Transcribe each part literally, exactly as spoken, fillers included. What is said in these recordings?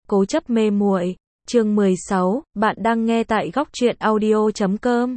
Cố chấp mê muội, chương mười sáu, bạn đang nghe tại góc truyện audio chấm com.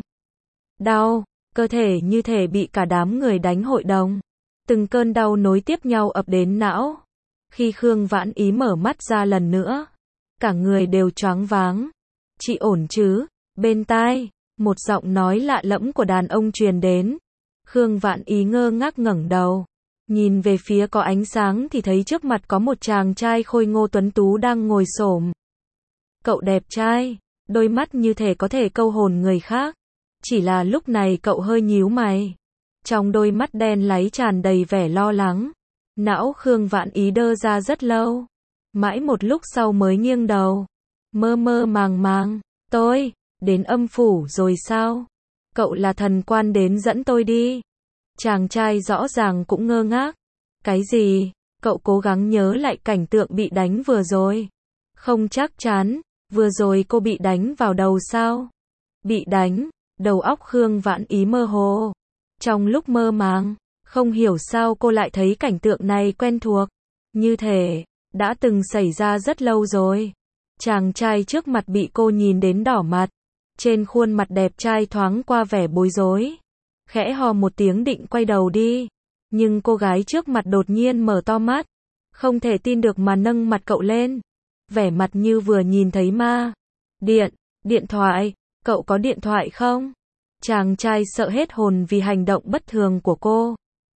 Đau, cơ thể như thể bị cả đám người đánh hội đồng. Từng cơn đau nối tiếp nhau ập đến não. Khi Khương Vãn Ý mở mắt ra lần nữa, cả người đều choáng váng. Chị ổn chứ? Bên tai, một giọng nói lạ lẫm của đàn ông truyền đến. Khương Vãn Ý ngơ ngác ngẩng đầu. Nhìn về phía có ánh sáng thì thấy trước mặt có một chàng trai khôi ngô tuấn tú đang ngồi xổm. Cậu đẹp trai, đôi mắt như thể có thể câu hồn người khác. Chỉ là lúc này cậu hơi nhíu mày. Trong đôi mắt đen láy tràn đầy vẻ lo lắng. Não Khương Vãn Ý đơ ra rất lâu. Mãi một lúc sau mới nghiêng đầu. Mơ mơ màng màng, tôi, đến âm phủ rồi sao? Cậu là thần quan đến dẫn tôi đi. Chàng trai rõ ràng cũng ngơ ngác. Cái gì? Cậu cố gắng nhớ lại cảnh tượng bị đánh vừa rồi. Không chắc chắn, vừa rồi cô bị đánh vào đầu sao? Bị đánh, đầu óc Khương Vãn Ý mơ hồ. Trong lúc mơ màng, không hiểu sao cô lại thấy cảnh tượng này quen thuộc. Như thể, đã từng xảy ra rất lâu rồi. Chàng trai trước mặt bị cô nhìn đến đỏ mặt. Trên khuôn mặt đẹp trai thoáng qua vẻ bối rối. Khẽ hò một tiếng định quay đầu đi. Nhưng cô gái trước mặt đột nhiên mở to mắt. Không thể tin được mà nâng mặt cậu lên. Vẻ mặt như vừa nhìn thấy ma. Điện, điện thoại, cậu có điện thoại không? Chàng trai sợ hết hồn vì hành động bất thường của cô.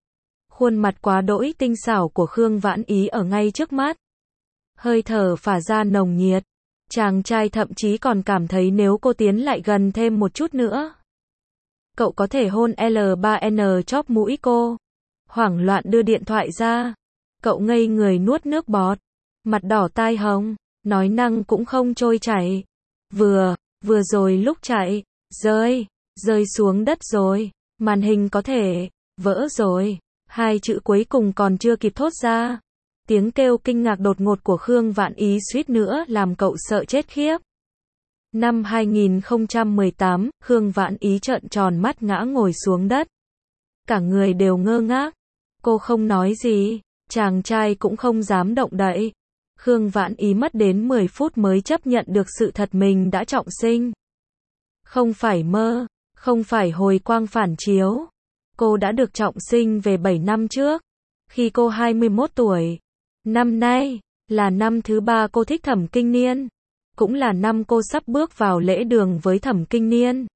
Khuôn mặt quá đỗi tinh xảo của Khương Vãn Ý ở ngay trước mắt. Hơi thở phả ra nồng nhiệt. Chàng trai thậm chí còn cảm thấy nếu cô tiến lại gần thêm một chút nữa, cậu có thể hôn L ba N chóp mũi cô. Hoảng loạn đưa điện thoại ra. Cậu ngây người nuốt nước bọt. Mặt đỏ tai hồng. Nói năng cũng không trôi chảy. Vừa, vừa rồi lúc chạy, rơi, rơi xuống đất rồi. Màn hình có thể, vỡ rồi. Hai chữ cuối cùng còn chưa kịp thốt ra. Tiếng kêu kinh ngạc đột ngột của Khương Vãn Ý suýt nữa làm cậu sợ chết khiếp. Năm hai nghìn không trăm mười tám, Khương Vãn Ý trợn tròn mắt ngã ngồi xuống đất. Cả người đều ngơ ngác. Cô không nói gì, chàng trai cũng không dám động đậy. Khương Vãn Ý mất đến mười phút mới chấp nhận được sự thật mình đã trọng sinh. Không phải mơ, không phải hồi quang phản chiếu. Cô đã được trọng sinh về bảy năm trước, khi cô hai mươi mốt tuổi. Năm nay, là năm thứ ba cô thích Thẩm Kinh Niên. Cũng là năm cô sắp bước vào lễ đường với Thẩm Kinh Niên.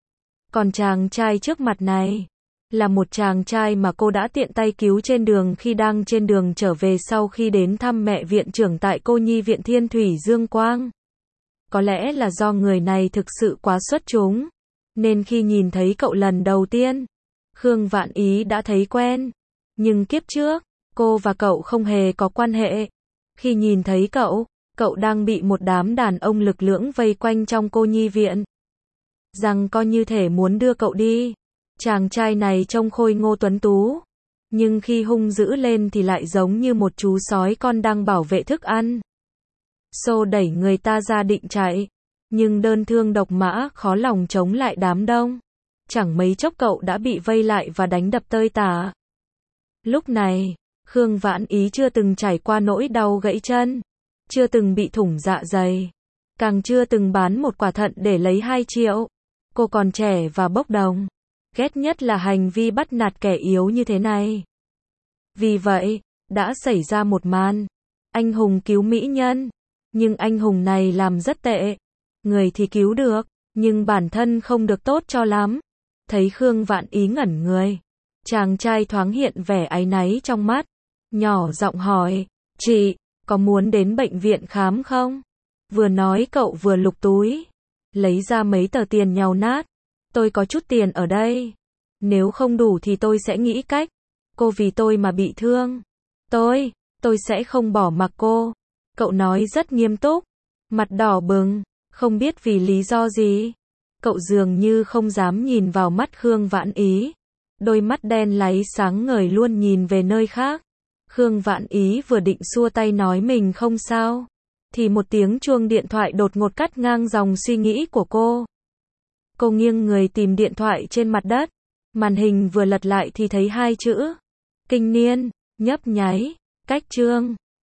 Còn chàng trai trước mặt này, là một chàng trai mà cô đã tiện tay cứu trên đường khi đang trên đường trở về sau khi đến thăm mẹ viện trưởng tại cô nhi viện Thiên Thủy Dương Quang. Có lẽ là do người này thực sự quá xuất chúng, nên khi nhìn thấy cậu lần đầu tiên, Khương Vãn Ý đã thấy quen. Nhưng kiếp trước, cô và cậu không hề có quan hệ. Khi nhìn thấy cậu, cậu đang bị một đám đàn ông lực lưỡng vây quanh trong cô nhi viện. Rằng coi như thể muốn đưa cậu đi. Chàng trai này trông khôi ngô tuấn tú. Nhưng khi hung dữ lên thì lại giống như một chú sói con đang bảo vệ thức ăn. Xô đẩy người ta ra định chạy. Nhưng đơn thương độc mã khó lòng chống lại đám đông. Chẳng mấy chốc cậu đã bị vây lại và đánh đập tơi tả. Lúc này, Khương Vãn Ý chưa từng trải qua nỗi đau gãy chân. Chưa từng bị thủng dạ dày. Càng chưa từng bán một quả thận để lấy hai triệu. Cô còn trẻ và bốc đồng. Ghét nhất là hành vi bắt nạt kẻ yếu như thế này. Vì vậy, đã xảy ra một màn. Anh hùng cứu mỹ nhân. Nhưng anh hùng này làm rất tệ. Người thì cứu được, nhưng bản thân không được tốt cho lắm. Thấy Khương Vãn Ý ngẩn người. Chàng trai thoáng hiện vẻ áy náy trong mắt. Nhỏ giọng hỏi, chị, có muốn đến bệnh viện khám không? Vừa nói cậu vừa lục túi. Lấy ra mấy tờ tiền nhàu nát. Tôi có chút tiền ở đây. Nếu không đủ thì tôi sẽ nghĩ cách. Cô vì tôi mà bị thương. Tôi, tôi sẽ không bỏ mặc cô. Cậu nói rất nghiêm túc. Mặt đỏ bừng, không biết vì lý do gì. Cậu dường như không dám nhìn vào mắt Khương Vãn Ý. Đôi mắt đen láy sáng ngời luôn nhìn về nơi khác. Khương Vãn Ý vừa định xua tay nói mình không sao, thì một tiếng chuông điện thoại đột ngột cắt ngang dòng suy nghĩ của cô. Cô nghiêng người tìm điện thoại trên mặt đất. Màn hình vừa lật lại thì thấy hai chữ Kinh Niên, nhấp nháy, cách chương.